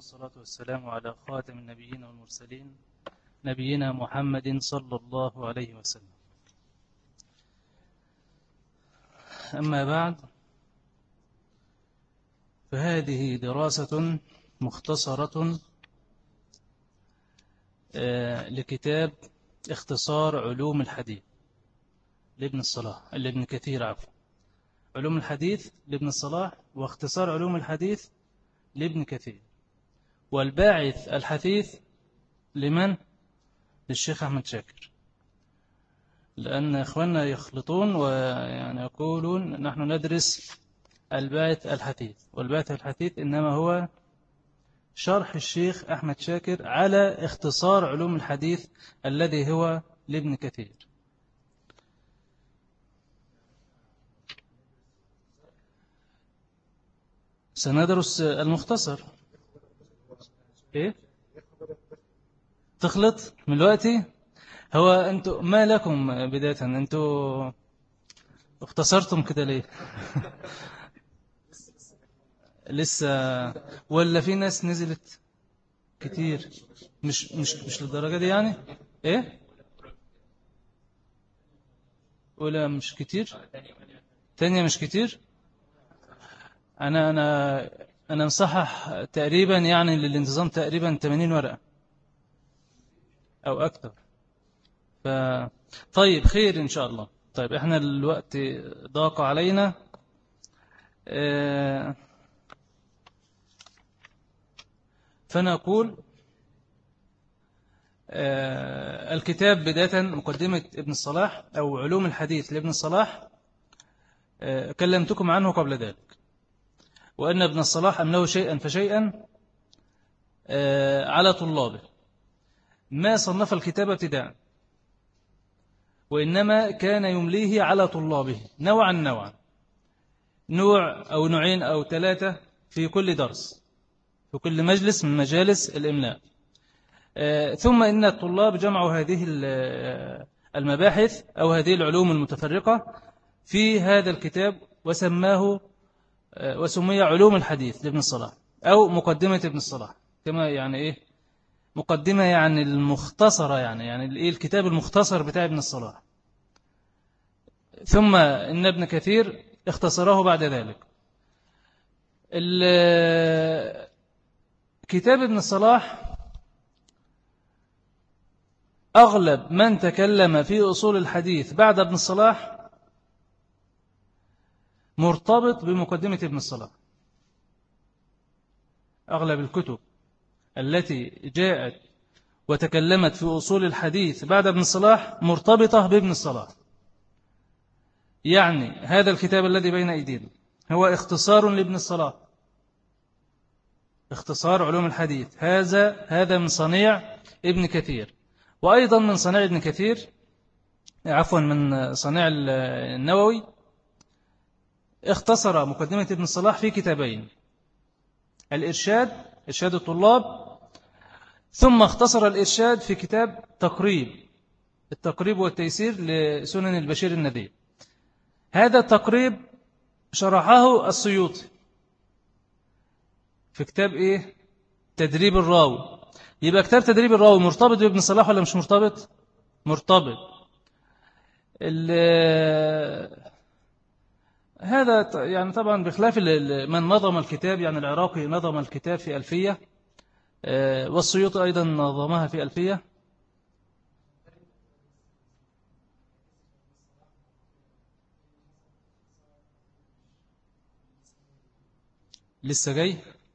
والصلاة والسلام على خاتم النبيين والمرسلين نبينا محمد صلى الله عليه وسلم. أما بعد، فهذه دراسة مختصرة لكتاب اختصار علوم الحديث لابن كثير. علوم الحديث لابن الصلاح، واختصار علوم الحديث لابن كثير. والباعث الحثيث لمن؟ للشيخ أحمد شاكر، لأن إخواننا يخلطون ويعني يقولون نحن ندرس الباعث الحثيث، والباعث الحثيث إنما هو شرح الشيخ أحمد شاكر على اختصار علوم الحديث الذي هو لابن كثير. سندرس المختصر. إيه؟ تخلط من دلوقتي؟ هو أنتوا ما لكم بداية؟ أنتوا اختصرتم كده ليه؟ لسه ولا في ناس نزلت كتير؟ مش للدرجة دي يعني؟ إيه؟ ولا مش كتير؟ تانية مش كتير؟ أنا مصحح تقريبا يعني للانتظام تقريبا 80 ورقة أو أكثر. طيب خير إن شاء الله. طيب إحنا الوقت ضاق علينا. فنقول الكتاب بداية مقدمة ابن الصلاح أو علوم الحديث لابن الصلاح. كلمتكم عنه قبل ذلك، وأن ابن الصلاح أمله شيئا فشيئا على طلابه، ما صنف الكتاب ابتداء، وإنما كان يمليه على طلابه نوعا نوع أو نوعين أو ثلاثة في كل درس، في كل مجلس من مجالس الإملاء. ثم إن الطلاب جمعوا هذه المباحث أو هذه العلوم المتفرقة في هذا الكتاب وسمي علوم الحديث لابن الصلاح أو مقدمة ابن الصلاح. كما يعني إيه مقدمة؟ يعني المختصرة، يعني إيه الكتاب المختصر بتاع ابن الصلاح. ثم إن ابن كثير اختصره بعد ذلك. كتاب ابن الصلاح أغلب من تكلم في أصول الحديث بعد ابن الصلاح مرتبط بمقدمة ابن الصلاح. أغلب الكتب التي جاءت وتكلمت في أصول الحديث بعد ابن الصلاح مرتبطة بابن الصلاح. يعني هذا الكتاب الذي بين أيدينا هو اختصار لابن الصلاح، اختصار علوم الحديث. هذا من صنيع ابن كثير، وأيضا من صنيع ابن كثير، من صنيع النووي، اختصر مقدمة ابن الصلاح في كتابين: إرشاد الطلاب، ثم اختصر الإرشاد في كتاب التقريب والتيسير لسنن البشير النذير. هذا التقريب شرحه السيوطي في كتاب إيه؟ تدريب الراوي. يبقى كتاب تدريب الراوي مرتبط بابن صلاح ولا مش مرتبط؟ مرتبط. هذا يعني طبعا بخلاف من نظم الكتاب، يعني العراقي نظم الكتاب في ألفية، والسيوطي أيضا نظمها في ألفية. لسه جاي.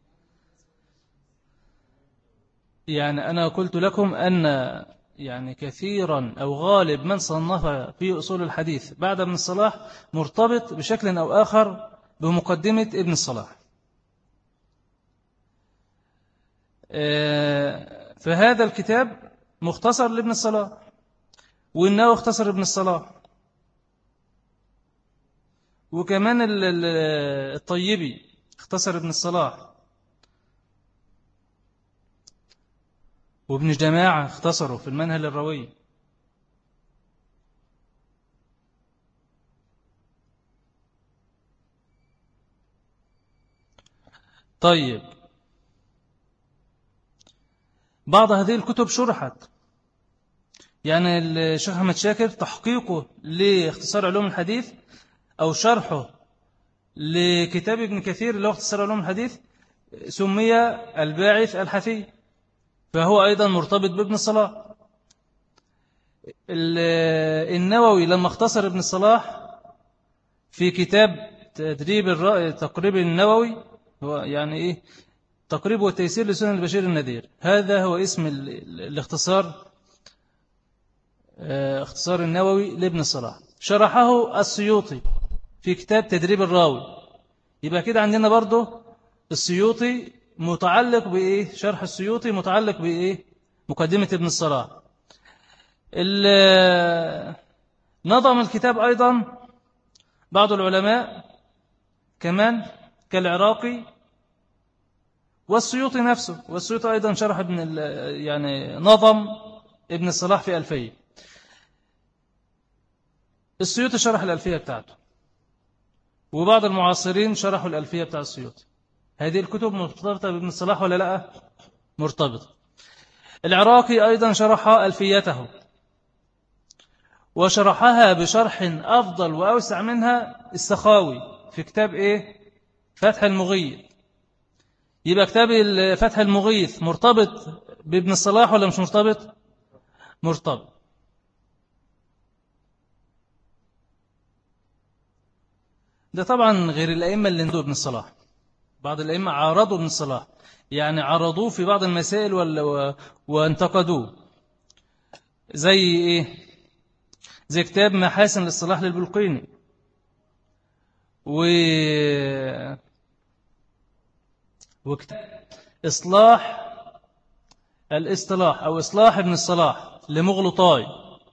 يعني أنا قلت لكم أن يعني كثيرا أو غالب من صنف في أصول الحديث بعد ابن الصلاح مرتبط بشكل أو آخر بمقدمة ابن الصلاح. فهذا الكتاب مختصر لابن الصلاح، وإنه اختصر ابن الصلاح، وكمان الطيبي اختصر ابن الصلاح، وابن جماعة اختصروا في المنهل الروي. طيب بعض هذه الكتب شرحت، يعني الشيخ أحمد شاكر تحقيقه لاختصار علوم الحديث أو شرحه لكتاب ابن كثير اللي هو اختصار علوم الحديث سمي الباعث الحثي، فهو أيضا مرتبط بابن الصلاح. النووي لما اختصر ابن الصلاح في كتاب تقريب النووي، هو يعني إيه تقريب والتيسير لسنن البشير النذير، هذا هو اسم الاختصار، اختصار النووي لابن الصلاح. شرحه السيوطي في كتاب تدريب الراوي، يبقى كده عندنا برضه السيوطي متعلق بإيه، شرح السيوطي متعلق بإيه، مقدمة ابن الصلاح. نظم الكتاب أيضا بعض العلماء كمان كالعراقي والسيوطي نفسه، والسيوطي أيضا شرح يعني نظم ابن الصلاح في ألفية. السيوطي شرح الألفية بتاعته، وبعض المعاصرين شرحوا الألفية بتاع السيوطي. هذه الكتب مرتبطة بابن الصلاح ولا لا؟ مرتبطة. العراقي أيضا شرح ألفيته، وشرحها بشرح أفضل وأوسع منها السخاوي في كتاب إيه؟ فتح المغيث. يبقى كتاب فتح المغيث مرتبط بابن الصلاح ولا مش مرتبط؟ مرتبط. ده طبعا غير الأئمة اللي ندوا ابن الصلاح، بعض الأئمة عارضوا ابن الصلاح، يعني عرضوه في بعض المسائل وانتقدوه. زي إيه؟ زي كتاب محاسن للصلاح للبلقيني، وكتاب إصلاح الاصطلاح أو إصلاح ابن الصلاح لمغلطاي،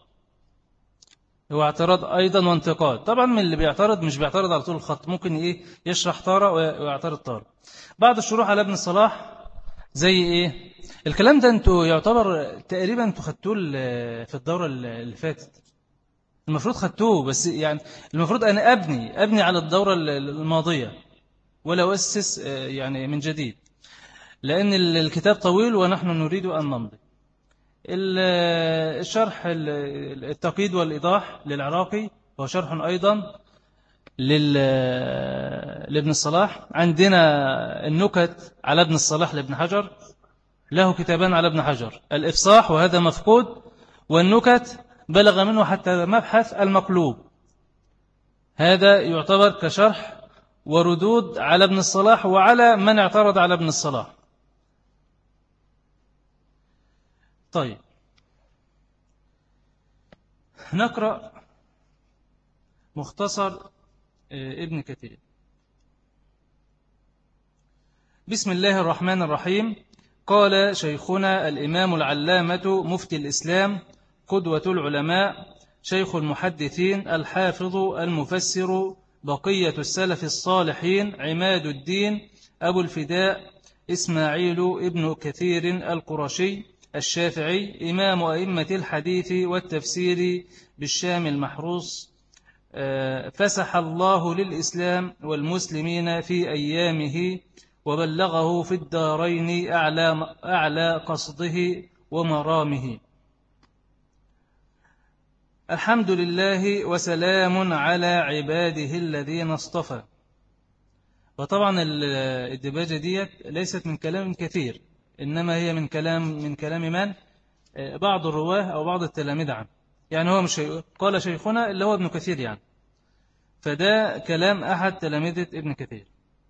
هو اعتراض أيضا وانتقاد. طبعا من اللي بيعترض مش بيعترض على طول الخط، ممكن إيه يشرح طارة ويعترض طارة. بعض الشروح على ابن الصلاح زي إيه الكلام ده، أنتوا يعتبر تقريبا أنتوا خدتوه في الدورة اللي فاتت، المفروض خدتوه، بس يعني المفروض أنا أبني على الدورة الماضية ولا أسس يعني من جديد، لأن الكتاب طويل ونحن نريد أن نمضي. الشرح التقييد والإيضاح للعراقي هو شرح أيضا لابن الصلاح. عندنا النكت على ابن الصلاح لابن حجر، له كتابان على ابن حجر، الإفصاح وهذا مفقود، والنكت بلغ منه حتى مبحث المقلوب، هذا يعتبر كشرح وردود على ابن الصلاح وعلى من اعترض على ابن الصلاح. طيب نقرأ مختصر ابن كثير. بسم الله الرحمن الرحيم. قال شيخنا الإمام العلامة مفتي الإسلام قدوة العلماء شيخ المحدثين الحافظ المفسر بقية السلف الصالحين عماد الدين أبو الفداء إسماعيل ابن كثير القرشي الشافعي إمام أئمة الحديث والتفسير بالشام المحروس، فسح الله للإسلام والمسلمين في أيامه وبلغه في الدارين أعلى قصده ومرامه. الحمد لله وسلام على عباده الذين اصطفى. وطبعا الدباجة دي ليست من كلام كثير، إنما هي من كلام من؟ بعض الرواه أو بعض التلاميذ عنه، يعني هو مش قال شيخنا اللي هو ابن كثير يعني، فده كلام أحد تلاميذة ابن كثير.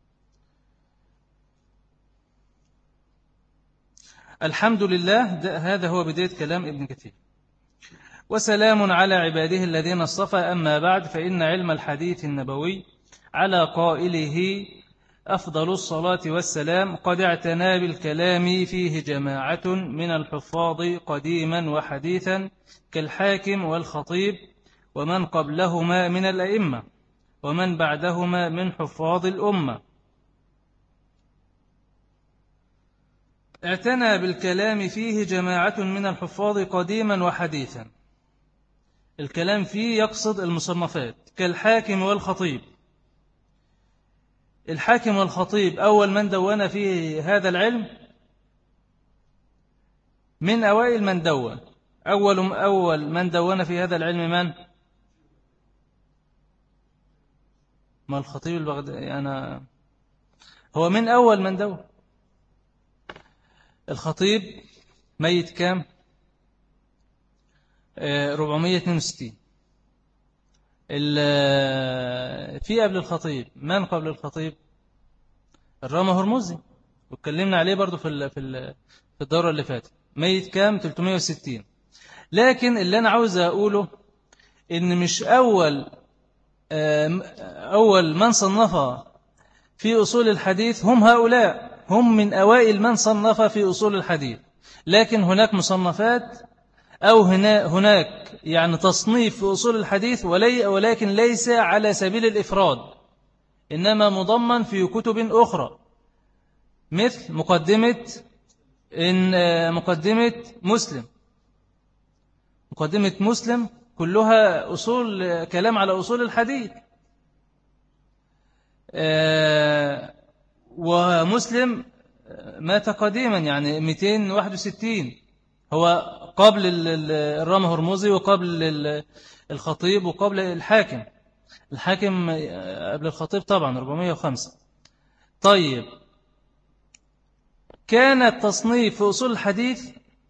الحمد لله هذا هو بداية كلام ابن كثير. وسلام على عباده الذين اصطفى، أما بعد، فإن علم الحديث النبوي على قائله أفضل الصلاة والسلام قد اعتنى بالكلام فيه جماعة من الحفاظ قديما وحديثا كالحاكم والخطيب ومن قبلهما من الأئمة ومن بعدهما من حفاظ الأمة. اعتنى بالكلام فيه جماعة من الحفاظ قديما وحديثا، الكلام فيه يقصد المصنفات كالحاكم والخطيب. الحاكم والخطيب أول من دون فيه هذا العلم من أوائل من دون. أول من دون في هذا العلم من؟ ما الخطيب البغدادي هو من أول من دون. الخطيب ميت كام؟ 462. في قبل الخطيب من قبل الخطيب؟ الرامة هرمزي، واتكلمنا عليه برضو في الدورة اللي فاتت. ميت كام؟ 360. لكن اللي أنا عاوز أقوله إن مش أول من صنف في أصول الحديث هم هؤلاء، هم من أوائل من صنف في أصول الحديث. لكن هناك مصنفات أو هناك يعني تصنيف في أصول الحديث، ولكن ليس على سبيل الإفراد، إنما مضمن في كتب أخرى، مثل مقدمة مسلم. مقدمة مسلم كلها أصول كلام على أصول الحديث. ومسلم مات قديما يعني 261، هو قبل الرامة هرمزي وقبل الخطيب وقبل الحاكم قبل الخطيب طبعا 405. طيب، كان التصنيف في أصول الحديث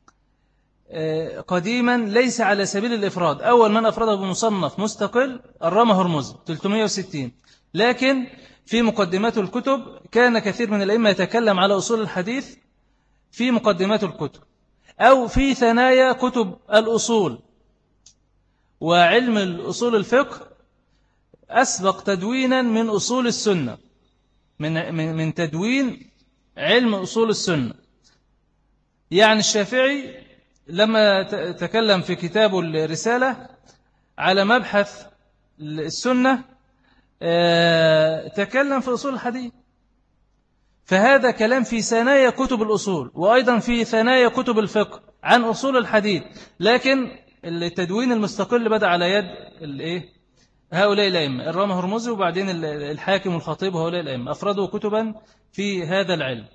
قديما ليس على سبيل الإفراد. أول من أفرده بمصنف مستقل الرامة هرمزي 360. لكن في مقدمات الكتب كان كثير من الأئمة يتكلم على أصول الحديث في مقدمات الكتب أو في ثنايا كتب الأصول. وعلم الأصول الفقه أسبق تدوينا من أصول السنة، من تدوين علم أصول السنة. يعني الشافعي لما تكلم في كتابه الرسالة على مبحث السنة تكلم في أصول الحديث، فهذا كلام في ثنايا كتب الأصول، وأيضا في ثنايا كتب الفقه عن أصول الحديث. لكن التدوين المستقل بدأ على يد هؤلاء الأئمة، الرامة هرمزي وبعدين الحاكم والخطيب، وهؤلاء الأئمة أفردوا كتبا في هذا العلم.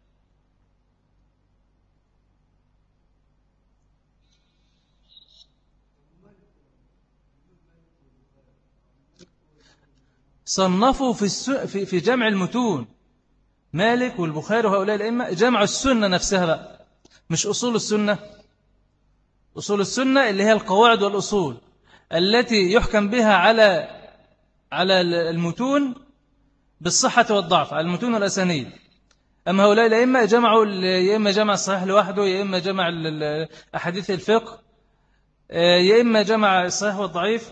صنفوا في جمع المتون. مالك والبخاري وهؤلاء الأئمة جمعوا السنة نفسها بقى، مش أصول السنة. أصول السنة اللي هي القواعد والأصول التي يحكم بها على المتون بالصحة والضعف، على المتون والأسانيد. أما هؤلاء الأئمة جمعوا، يا إما جمع الصحيح لوحده، يا إما جمع أحاديث الفقه، يا إما جمع الصحيح والضعيف.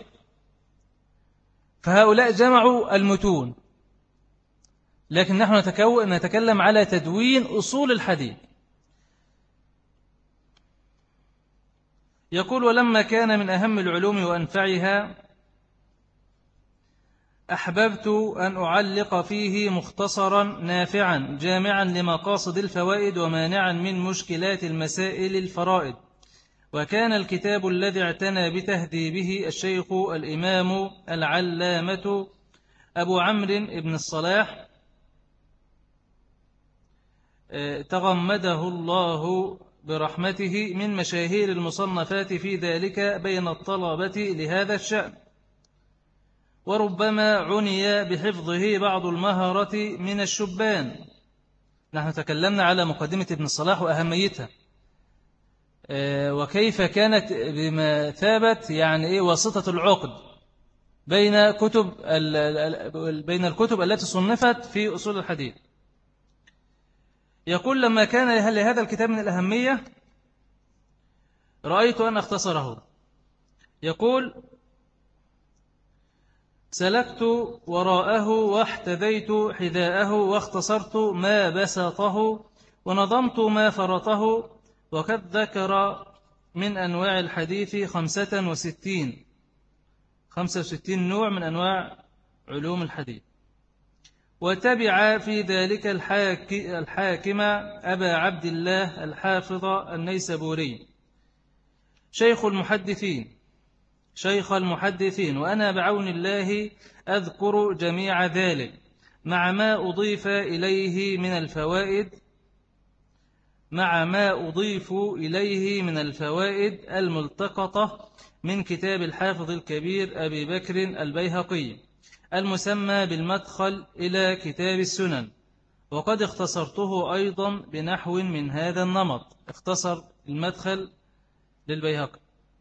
فهؤلاء جمعوا المتون، لكن نحن نتكلم على تدوين أصول الحديث. يقول: ولما كان من أهم العلوم وأنفعها أحببت أن أعلق فيه مختصرا نافعا جامعا لمقاصد الفوائد ومانعا من مشكلات المسائل الفرائد. وكان الكتاب الذي اعتنى بتهذيبه الشيخ الإمام العلامة أبو عمرو بن الصلاح تغمده الله برحمته من مشاهير المصنفات في ذلك بين الطلبة لهذا الشأن. وربما عني بحفظه بعض المهرة من الشبان. نحن تكلمنا على مقدمة ابن الصلاح وأهميتها، وكيف كانت بمثابة يعني واسطة العقد بين الكتب التي صنفت في أصول الحديث. يقول: لما كان لهذا الكتاب من الأهمية رأيت أن أختصره. يقول: سلكت وراءه واحتذيت حذاءه واختصرت ما بسطه ونظمت ما فرطه. وقد ذكر من أنواع الحديث 65 نوع من أنواع علوم الحديث. وتبع في ذلك الحاكم أبا عبد الله الحافظ النيسابوري شيخ المحدثين. وأنا بعون الله أذكر جميع ذلك مع ما أضيف إليه من الفوائد مع ما أضيف إليه من الفوائد الملتقطة من كتاب الحافظ الكبير أبي بكر البيهقي المسمى بالمدخل إلى كتاب السنن. وقد اختصرته أيضا بنحو من هذا النمط. اختصر المدخل للبيهقي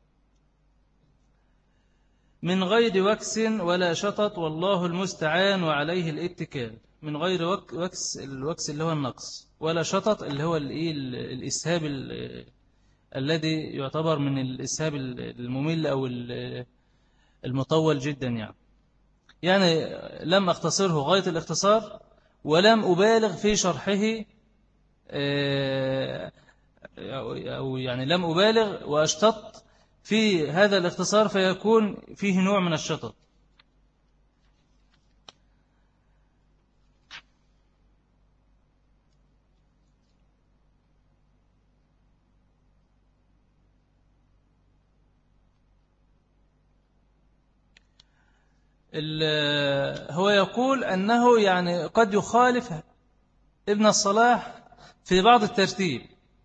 من غير وكس ولا شطط، والله المستعان وعليه الاتكال. من غير وكس، الوكس اللي هو النقص، ولا شطط اللي هو الإسهاب الذي يعتبر من الإسهاب الممل أو المطول جدا يعني لم أختصره غاية الاختصار، ولم أبالغ في شرحه، أو يعني لم أبالغ وأشتط في هذا الاختصار فيكون فيه نوع من الشطط. هو يقول أنه يعني قد يخالف ابن الصلاح في بعض الترتيب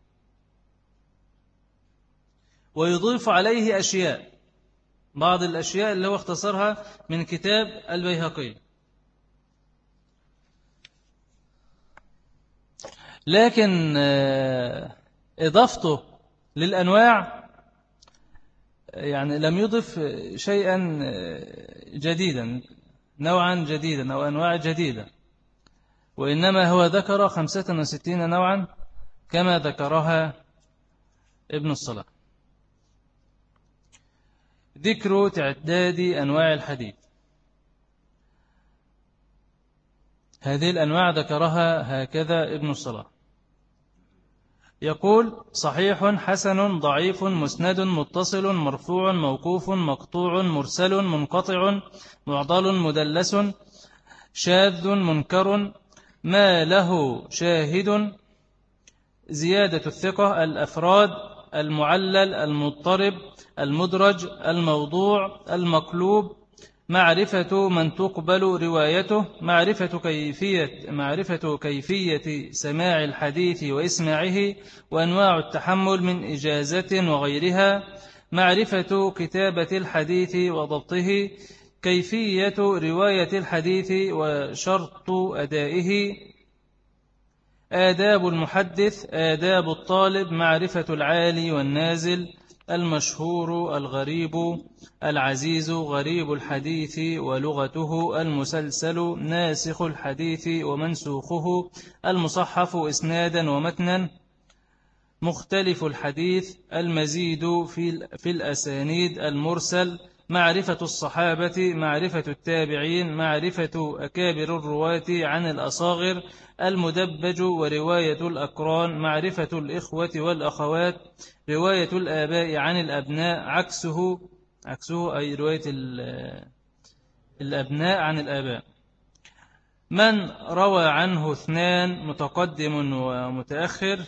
ويضيف عليه أشياء، بعض الأشياء اللي هو اختصرها من كتاب البيهقي، لكن إضافته للأنواع يعني لم يضف شيئا جديدا، نوعا جديدا أو أنواع جديدة، وإنما هو ذكر 65 نوعا كما ذكرها ابن الصلاح. ذكر تعداد أنواع الحديث. هذه الأنواع ذكرها هكذا ابن الصلاح، يقول: صحيح، حسن، ضعيف، مسند، متصل، مرفوع، موقوف، مقطوع، مرسل، منقطع، معضل، مدلس، شاذ، منكر، ما له شاهد، زيادة الثقة، الأفراد، المعلل، المضطرب، المدرج، الموضوع، المقلوب، معرفة من تقبل روايته، معرفة كيفية سماع الحديث وإسماعه وأنواع التحمل من إجازة وغيرها، معرفة كتابة الحديث وضبطه، كيفية رواية الحديث وشرط أدائه، آداب المحدث، آداب الطالب، معرفة العالي والنازل، المشهور، الغريب، العزيز، غريب الحديث ولغته، المسلسل، ناسخ الحديث ومنسوخه، المصحف إسنادا ومتنا، مختلف الحديث، المزيد في الأسانيد، المرسل، معرفة الصحابة، معرفة التابعين، معرفة أكابر الرواة عن الأصاغر، المدبج ورواية الأقران، معرفة الإخوة والأخوات، رواية الآباء عن الأبناء، عكسه أي رواية الأبناء عن الآباء، من روى عنه اثنان، متقدم ومتأخر،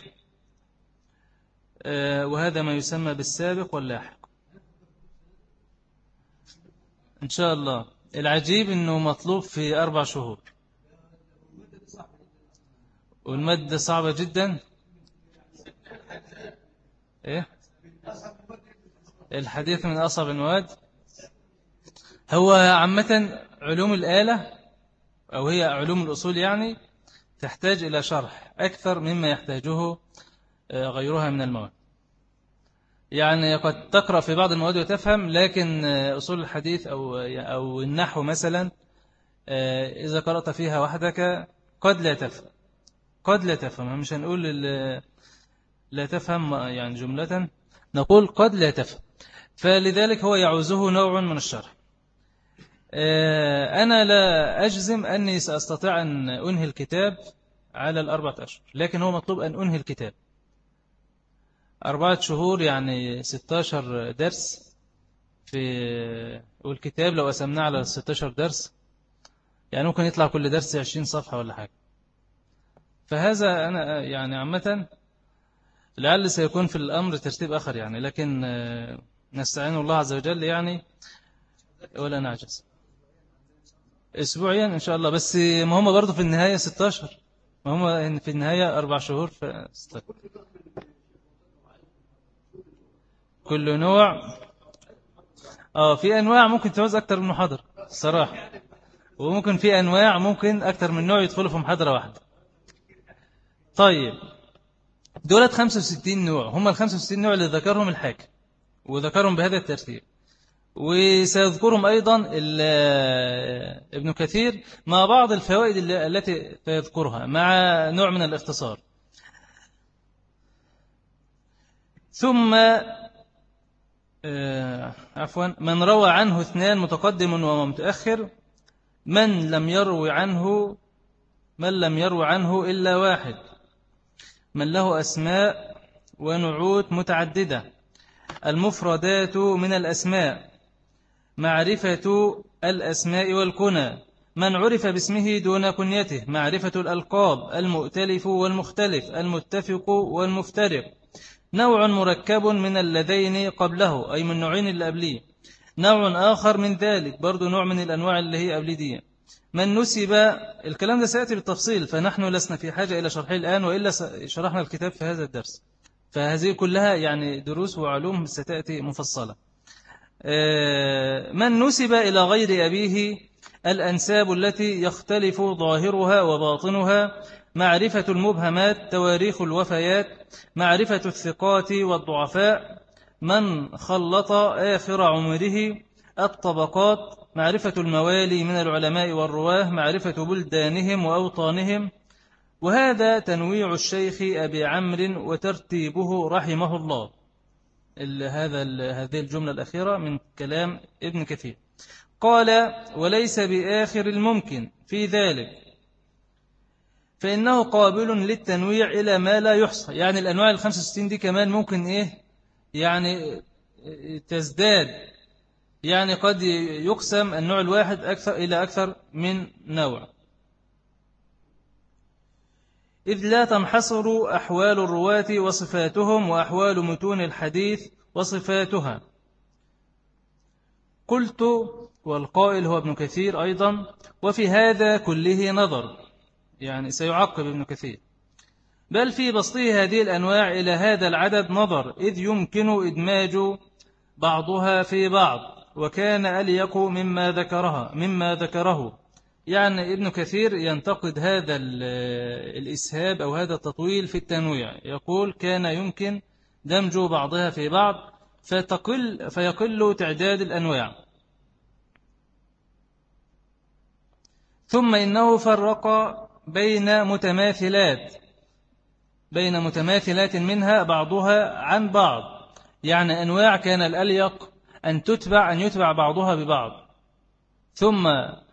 وهذا ما يسمى بالسابق واللاحق. إن شاء الله. العجيب أنه مطلوب في 4 شهور، والمادة صعبة جدا. إيه؟ الحديث من أصعب المواد. هو عامة علوم الآلة أو هي علوم الأصول يعني تحتاج إلى شرح أكثر مما يحتاجه غيرها من المواد. يعني قد تقرأ في بعض المواد وتفهم، لكن أصول الحديث أو النحو مثلا إذا قرأت فيها وحدك قد لا تفهم. مش هنقول لا تفهم يعني جملة، نقول قد لا تفهم، فلذلك هو يعوزه نوع من الشرح. أنا لا أجزم أني سأستطيع أن أنهي الكتاب على 4 أشهر، لكن هو مطلوب أن أنهي الكتاب 4 شهور، يعني 16 درس والكتاب لو قسمناه على 16 درس يعني ممكن يطلع كل درس 20 صفحة ولا حاجة. فهذا أنا يعني عامة لعل سيكون في الأمر ترتيب آخر يعني، لكن نستعين الله عز وجل يعني ولا نعجز. أسبوعيا إن شاء الله، بس ما هم برضو في النهاية 16. ما هم في النهاية 4 شهور كل نوع. في أنواع ممكن تعوز أكتر من محاضرة الصراحة، وممكن في أنواع ممكن أكتر من نوع يدخلوا في محاضرة واحدة. طيب دولت 65 نوع، هم ال 65 نوع اللي ذكرهم الحاكم وذكرهم بهذا الترتيب، وسيذكرهم أيضا ابن كثير مع بعض الفوائد التي سيذكرها مع نوع من الاختصار. ثم عفوا من روى عنه 2 متقدم ومتأخر، من لم يروي عنه إلا 1، من له أسماء ونعوت متعددة، المفردات من الأسماء، معرفة الأسماء والكنى، من عرف باسمه دون كنيته، معرفة الألقاب، المؤتلف والمختلف، المتفق والمفترق، نوع مركب من اللذين قبله أي من نوعين اللي قبليه، نوع آخر من ذلك برضو نوع من الأنواع اللي هي قبل دي، من نسب. الكلام ده سيأتي بالتفصيل، فنحن لسنا في حاجة إلى شرحه الآن، وإلا شرحنا الكتاب في هذا الدرس، فهذه كلها يعني دروس وعلوم ستأتي مفصلة. من نسب إلى غير أبيه، الأنساب التي يختلف ظاهرها وباطنها، معرفة المبهمات، تواريخ الوفيات، معرفة الثقات والضعفاء، من خلط آخر عمره، الطبقات، معرفة الموالي من العلماء والرواه، معرفة بلدانهم وأوطانهم. وهذا تنويع الشيخ أبي عمرو وترتيبه رحمه الله. هذه الجملة الأخيرة من كلام ابن كثير. قال وليس بآخر الممكن في ذلك، فإنه قابل للتنويع إلى ما لا يحصى. يعني الأنواع 65 دي كمان ممكن يعني تزداد، يعني قد يقسم النوع الواحد إلى أكثر من نوع، إذ لا تنحصر أحوال الرواة وصفاتهم وأحوال متون الحديث وصفاتها. قلت، والقائل هو ابن كثير أيضا، وفي هذا كله نظر، يعني سيعقب ابن كثير، بل في بسطه هذه الأنواع إلى هذا العدد نظر، إذ يمكن إدماج بعضها في بعض، وكان أليق مما ذكره. يعني ابن كثير ينتقد هذا الإسهاب أو هذا التطويل في التنويع، يقول كان يمكن دمج بعضها في بعض فيقل تعداد الأنواع. ثم إنه فرق بين متماثلات منها بعضها عن بعض، يعني أنواع كان الأليق أن يتبع بعضها ببعض. ثم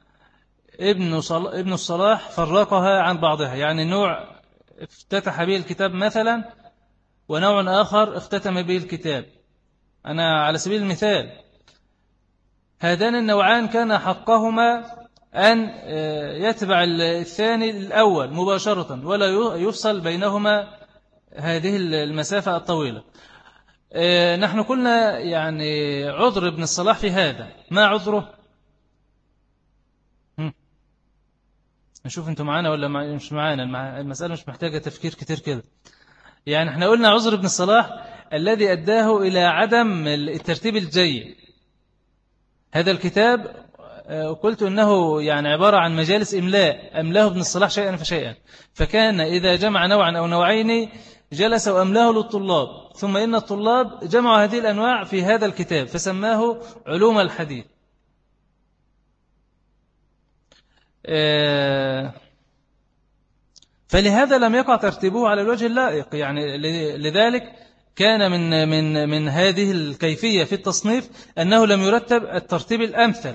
ابن الصلاح فرقها عن بعضها، يعني نوع افتتح به الكتاب مثلا، ونوع آخر اختتم به الكتاب. أنا على سبيل المثال هذان النوعان كان حقهما أن يتبع الثاني الأول مباشرة، ولا يفصل بينهما هذه المسافة الطويلة. نحن قلنا يعني عذر ابن الصلاح في هذا، ما عذره؟ نشوف انتم معانا ولا مش معانا. المسألة مش محتاجة تفكير كتير كده. يعني احنا قلنا عذر ابن الصلاح الذي أداه إلى عدم الترتيب الجيد. هذا الكتاب قلت أنه يعني عبارة عن مجالس إملاء، أملاه ابن الصلاح شيئا فشيئا، فكان إذا جمع نوعا أو نوعين جلس وأملاه للطلاب، ثم إن الطلاب جمعوا هذه الأنواع في هذا الكتاب فسماه علوم الحديث. فلهذا لم يقع ترتيبه على الوجه اللائق، يعني لذلك كان من هذه الكيفية في التصنيف أنه لم يرتب الترتيب الأمثل.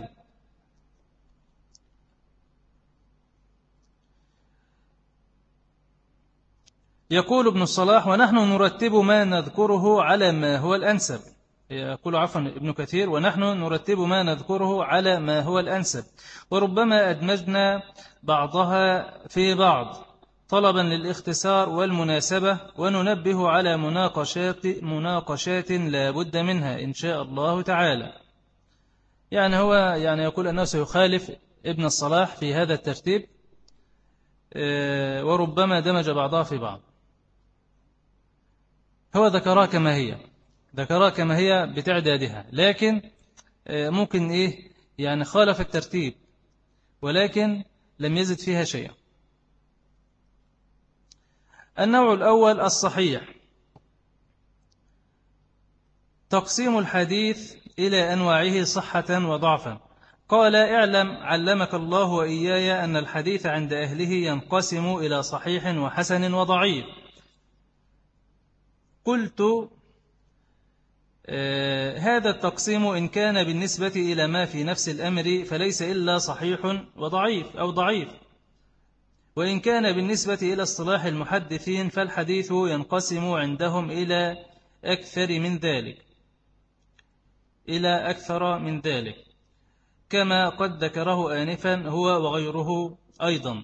يقول ابن الصلاح ونحن نرتب ما نذكره على ما هو الأنسب. يقول عفوا ابن كثير ونحن نرتب ما نذكره على ما هو الأنسب، وربما أدمجنا بعضها في بعض طلبا للاختصار والمناسبة، وننبه على مناقشات لا بد منها إن شاء الله تعالى. يعني هو يقول أنه سيخالف ابن الصلاح في هذا الترتيب، وربما دمج بعضها في بعض. هو ذكرها كما هي، ذكرها كما هي بتعدادها، لكن ممكن يعني خالف الترتيب، ولكن لم يزد فيها شيئا. النوع الأول الصحيح، تقسيم الحديث إلى أنواعه صحة وضعفا. قال: اعلم علمك الله وإياي أن الحديث عند أهله ينقسم إلى صحيح وحسن وضعيف. قلت: هذا التقسيم إن كان بالنسبة إلى ما في نفس الأمر فليس إلا صحيح وضعيف أو ضعيف، وإن كان بالنسبة إلى اصطلاح المحدثين فالحديث ينقسم عندهم إلى أكثر من ذلك كما قد ذكره آنفا هو وغيره أيضا.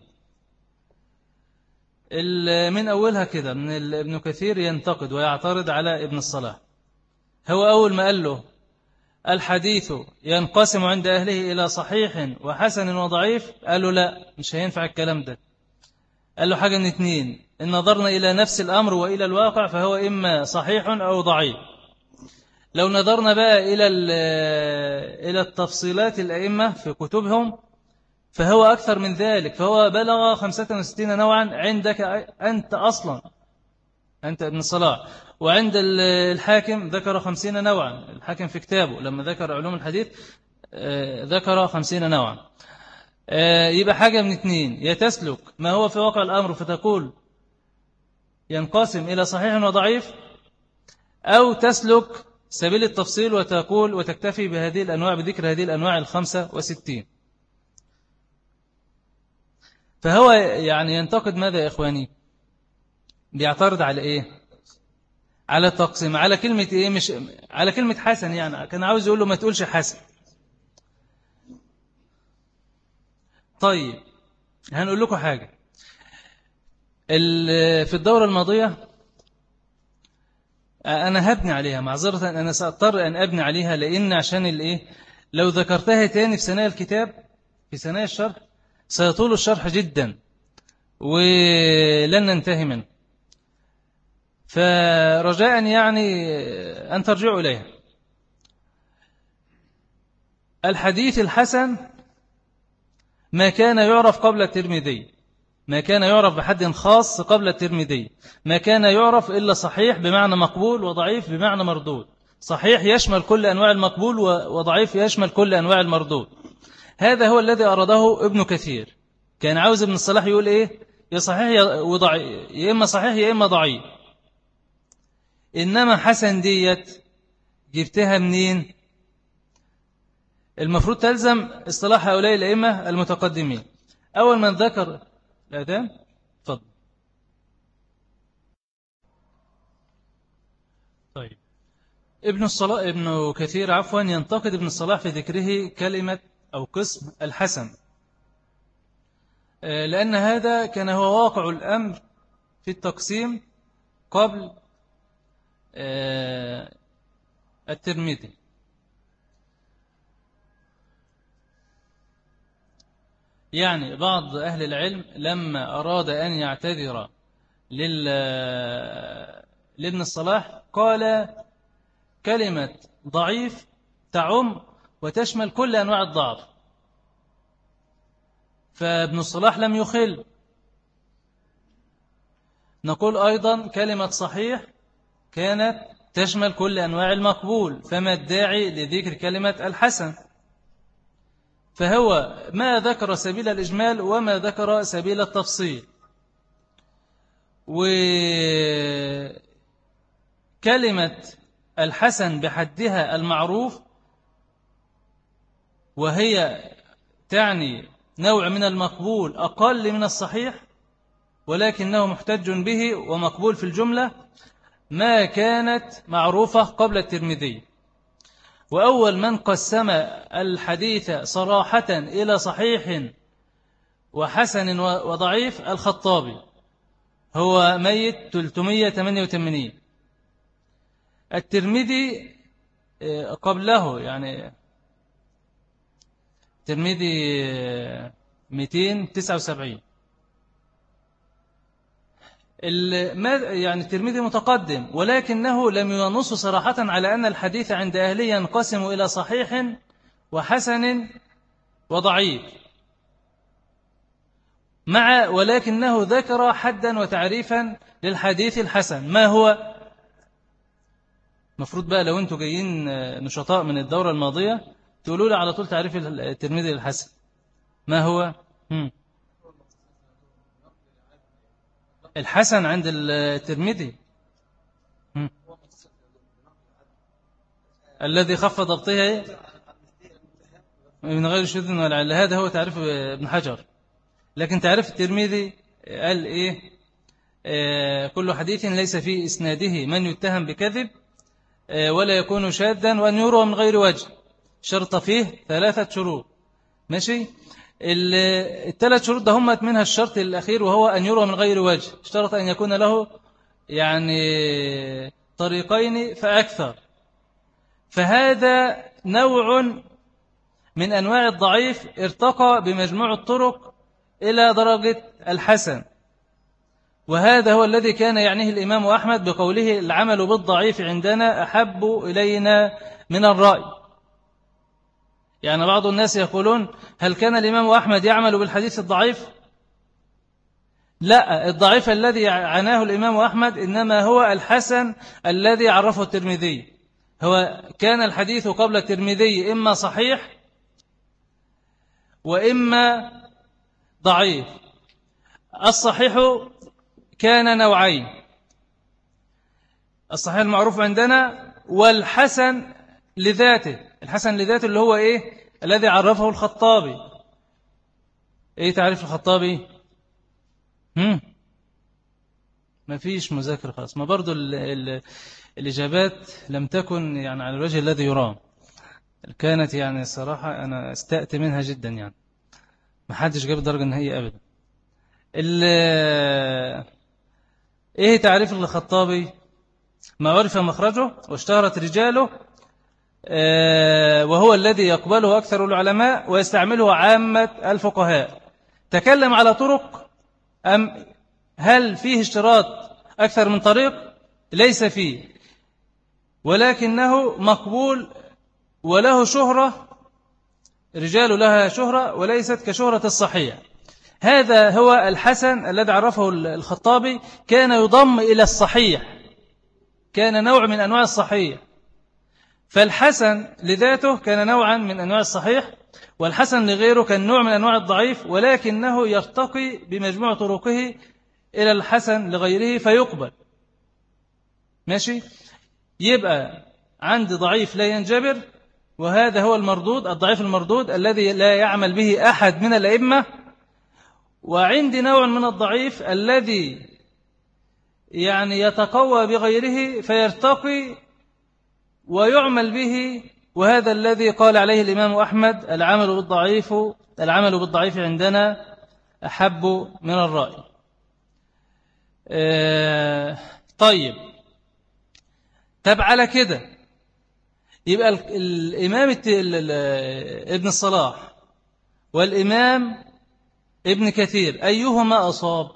من أولها كده، من ابن كثير ينتقد ويعترض على ابن الصلاح. هو أول ما قال له الحديث ينقسم عند أهله إلى صحيح وحسن وضعيف، قال له لا، مش هينفع الكلام ده. قال له حاجة من اتنين: إن نظرنا إلى نفس الأمر وإلى الواقع فهو إما صحيح أو ضعيف. لو نظرنا بقى إلى التفصيلات الأئمة في كتبهم فهو أكثر من ذلك، فهو بلغ 65 نوعا عندك أنت أصلا، أنت ابن صلاح. وعند الحاكم ذكر 50 نوعا، الحاكم في كتابه لما ذكر علوم الحديث ذكر 50 نوعا. يبقى حاجة من اتنين: يتسلك ما هو في واقع الأمر فتقول ينقسم إلى صحيح وضعيف، أو تسلك سبيل التفصيل وتقول وتكتفي بهذه الأنواع، بذكر هذه الأنواع 65. فهو يعني ينتقد ماذا يا إخواني؟ بيعترض على إيه؟ على التقسيم، على كلمة إيه؟ مش على كلمة حسن. يعني كان عاوز يقول له ما تقولش حسن. طيب هنقول لكم حاجة. في الدورة الماضية أنا هبني عليها، معذرة أنا سأضطر أن أبني عليها، لأن عشان لو ذكرتها تاني في ثنايا الكتاب، في ثنايا الشرح، سيطول الشرح جدا ولن ننتهي منه. فرجاء يعني أن ترجعوا إليها. الحديث الحسن ما كان يعرف قبل الترمذي، ما كان يعرف بحد خاص قبل الترمذي، ما كان يعرف إلا صحيح بمعنى مقبول وضعيف بمعنى مردود. صحيح يشمل كل أنواع المقبول، وضعيف يشمل كل أنواع المردود. هذا هو الذي أراده ابن كثير. كان عاوز ابن الصلاح يقول إيه؟ يا صحيح يا وضعيف، يا إما صحيح يا إما ضعيف. إنما حسن ديت جبتها منين؟ المفروض تلزم اصطلاح هؤلاء الأئمة المتقدمين. أول من ذكر الأذان، تفضل. طيب، ابن كثير ينتقد ابن الصلاح في ذكره كلمة أو قسم الحسن، لأن هذا كان هو واقع الأمر في التقسيم قبل الترمذي. يعني بعض أهل العلم لما أراد أن يعتذر لابن الصلاح قال كلمة ضعيف تعم وتشمل كل أنواع الضعف، فابن الصلاح لم يخل. نقول أيضا كلمة صحيح كانت تشمل كل أنواع المقبول، فما الداعي لذكر كلمة الحسن؟ فهو ما ذكر سبيل الإجمال وما ذكر سبيل التفصيل. وكلمة الحسن بحدها المعروف، وهي تعني نوع من المقبول أقل من الصحيح ولكنه محتج به ومقبول في الجملة، ما كانت معروفة قبل الترمذي. وأول من قسم الحديث صراحة إلى صحيح وحسن وضعيف الخطابي، هو ميت 388. الترمذي قبله، يعني الترمذي 279. يعني الترمذي متقدم، ولكنه لم ينص صراحة على أن الحديث عند أهله ينقسم إلى صحيح وحسن وضعيف، ولكنه ذكر حدا وتعريفا للحديث الحسن. ما هو؟ مفروض بقى لو أنتم جايين نشطاء من الدورة الماضية تقولوا لي على طول تعريف الترمذي الحسن ما هو؟ الحسن عند الترمذي الذي خف ضبطه من غير شذ ولا علة. هذا هو تعريف ابن حجر. لكن تعريف الترمذي قال إيه؟ كل حديث ليس في إسناده من يتهم بكذب ولا يكون شاذا وأن يروى من غير وجه، شرط فيه 3 شروط. ماشي. ال3 شروط ده همت منها الشرط الأخير وهو أن يروى من غير وجه، اشترط أن يكون له يعني طريقين فأكثر. فهذا نوع من أنواع الضعيف ارتقى بمجموع الطرق إلى درجة الحسن، وهذا هو الذي كان يعنيه الإمام أحمد بقوله العمل بالضعيف عندنا أحب إلينا من الرأي. يعني بعض الناس يقولون هل كان الإمام أحمد يعمل بالحديث الضعيف؟ لا، الضعيف الذي عناه الإمام أحمد إنما هو الحسن الذي عرفه الترمذي. هو كان الحديث قبل الترمذي إما صحيح وإما ضعيف. الصحيح كان نوعين، الصحيح المعروف عندنا والحسن لذاته. الحسن لذاته اللي هو إيه؟ الذي عرفه الخطابي. إيه تعريف الخطابي؟ ما فيش مذاكرة خلاص. ما برضو الإجابات لم تكن يعني على الوجه الذي يرام. كانت يعني الصراحة أنا استأت منها جدا، يعني ما حدش جاب درجة نهائية أبدا. إيه تعريف الخطابي؟ ما عرف مخرجه واشتهرت رجاله وهو الذي يقبله أكثر العلماء ويستعمله عامة الفقهاء. تكلم على طرق أم هل فيه اشتراط أكثر من طريق؟ ليس فيه، ولكنه مقبول وله شهرة، رجال لها شهرة وليست كشهرة الصحيح. هذا هو الحسن الذي عرفه الخطابي، كان يضم إلى الصحيح، كان نوع من أنواع الصحيح. فالحسن لذاته كان نوعا من أنواع الصحيح، والحسن لغيره كان نوع من أنواع الضعيف، ولكنه يرتقي بمجموع طرقه إلى الحسن لغيره فيقبل. ماشي. يبقى عند ضعيف لا ينجبر، وهذا هو المردود، الضعيف المردود الذي لا يعمل به أحد من الأئمة. وعندي نوع من الضعيف الذي يعني يتقوى بغيره فيرتقي ويعمل به، وهذا الذي قال عليه الإمام أحمد العمل بالضعيف عندنا أحب من الرأي. طيب، تبع على كده يبقى الإمام ابن الصلاح والإمام ابن كثير أيهما أصاب؟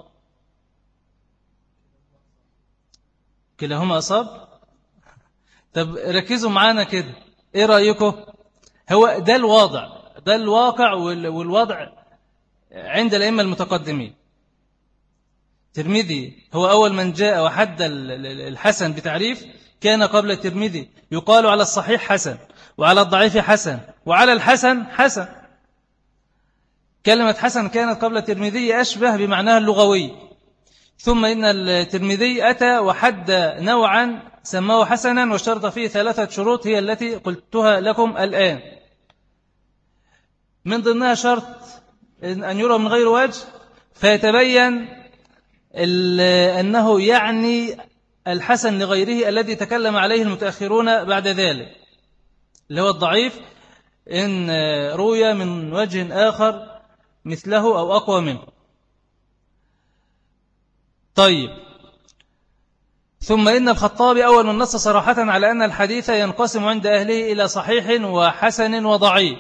كلاهما أصاب. طب ركزوا معانا كده، إيه رأيكم؟ هو ده الواضع، ده الواقع والوضع عند الأئمة المتقدمين. الترمذي هو أول من جاء وحد الحسن بتعريف، كان قبل الترمذي يقال على الصحيح حسن وعلى الضعيف حسن وعلى الحسن حسن. كلمة حسن كانت قبل الترمذي أشبه بمعناها اللغوي، ثم إن الترمذي أتى وحد نوعا سماه حسنا واشترط فيه 3 شروط هي التي قلتها لكم الآن. من ضمنها شرط أن يرى من غير وجه، فيتبين أنه يعني الحسن لغيره الذي تكلم عليه المتأخرون بعد ذلك، اللي هو الضعيف إن روي من وجه آخر مثله أو أقوى منه. طيب، ثم إن الخطابي أول من نص صراحة على أن الحديث ينقسم عند أهله إلى صحيح وحسن وضعيف،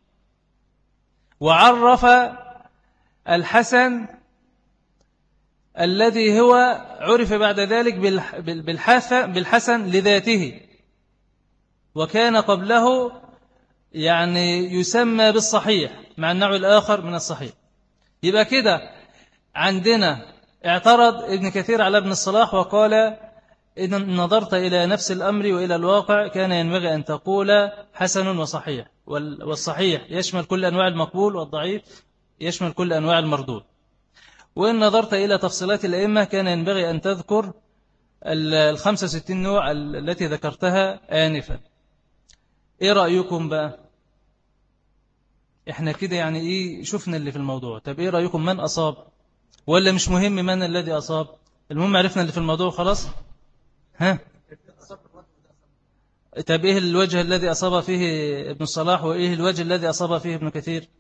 وعرف الحسن الذي هو عرف بعد ذلك بالحسن لذاته، وكان قبله يعني يسمى بالصحيح مع النوع الآخر من الصحيح. يبقى كده عندنا اعترض ابن كثير على ابن الصلاح وقال: إن نظرت إلى نفس الأمر وإلى الواقع كان ينبغي أن تقول حسن وصحيح، والصحيح يشمل كل أنواع المقبول، والضعيف يشمل كل أنواع المردود. وإن نظرت إلى تفصيلات الأئمة كان ينبغي أن تذكر 65 نوع التي ذكرتها آنفا. إيه رأيكم بقى؟ إحنا كده يعني إيه شفنا اللي في الموضوع. طب إيه رأيكم، من أصاب ولا مش مهم من الذي أصاب؟ المهم عرفنا اللي في الموضوع خلاص. ها؟ طب إيه الوجه الذي أصاب فيه ابن الصلاح وإيه الوجه الذي أصاب فيه ابن كثير؟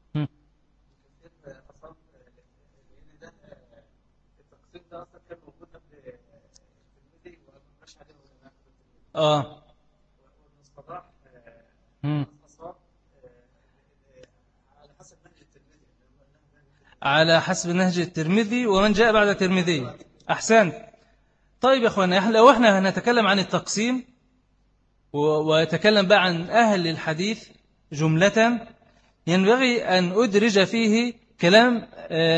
على حسب نهج الترمذي ومن جاء بعد الترمذي. أحسنت. طيب يا أخوانا، لو احنا هنتكلم عن التقسيم ويتكلم بقى عن أهل الحديث جملة، ينبغي أن أدرج فيه كلام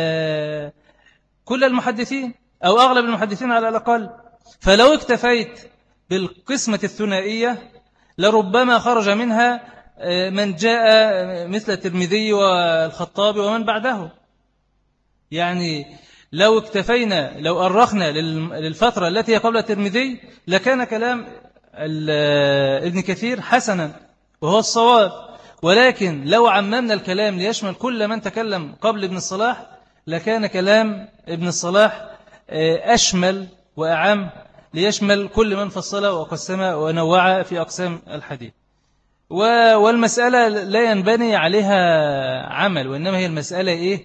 كل المحدثين أو أغلب المحدثين على الأقل. فلو اكتفيت بالقسمة الثنائية لربما خرج منها من جاء مثل الترمذي والخطابي ومن بعده. يعني لو اكتفينا، لو أرخنا للفترة التي هي قبل الترمذي لكان كلام ابن كثير حسنا وهو الصواب. ولكن لو عممنا الكلام ليشمل كل من تكلم قبل ابن الصلاح لكان كلام ابن الصلاح أشمل وأعم، ليشمل كل من فصل وقسم ونوع في أقسام الحديث. والمسألة لا ينبني عليها عمل، وإنما هي المسألة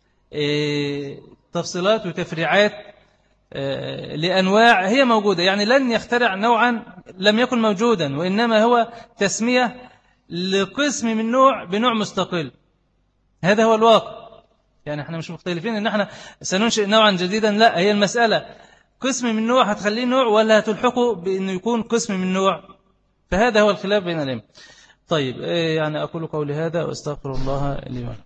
تفصيلات وتفريعات لأنواع هي موجودة. يعني لن يخترع نوعا لم يكن موجودا، وإنما هو تسمية لقسم من نوع بنوع مستقل. هذا هو الواقع. يعني احنا مش مختلفين ان احنا سننشئ نوعا جديدا، لا، هي المسألة قسم من نوع هتخليه نوع ولا هتلحقه بأنه يكون قسم من نوع. فهذا هو الخلاف بين الأئمة. طيب، يعني أقول قولي هذا وأستغفر الله لي ولكم.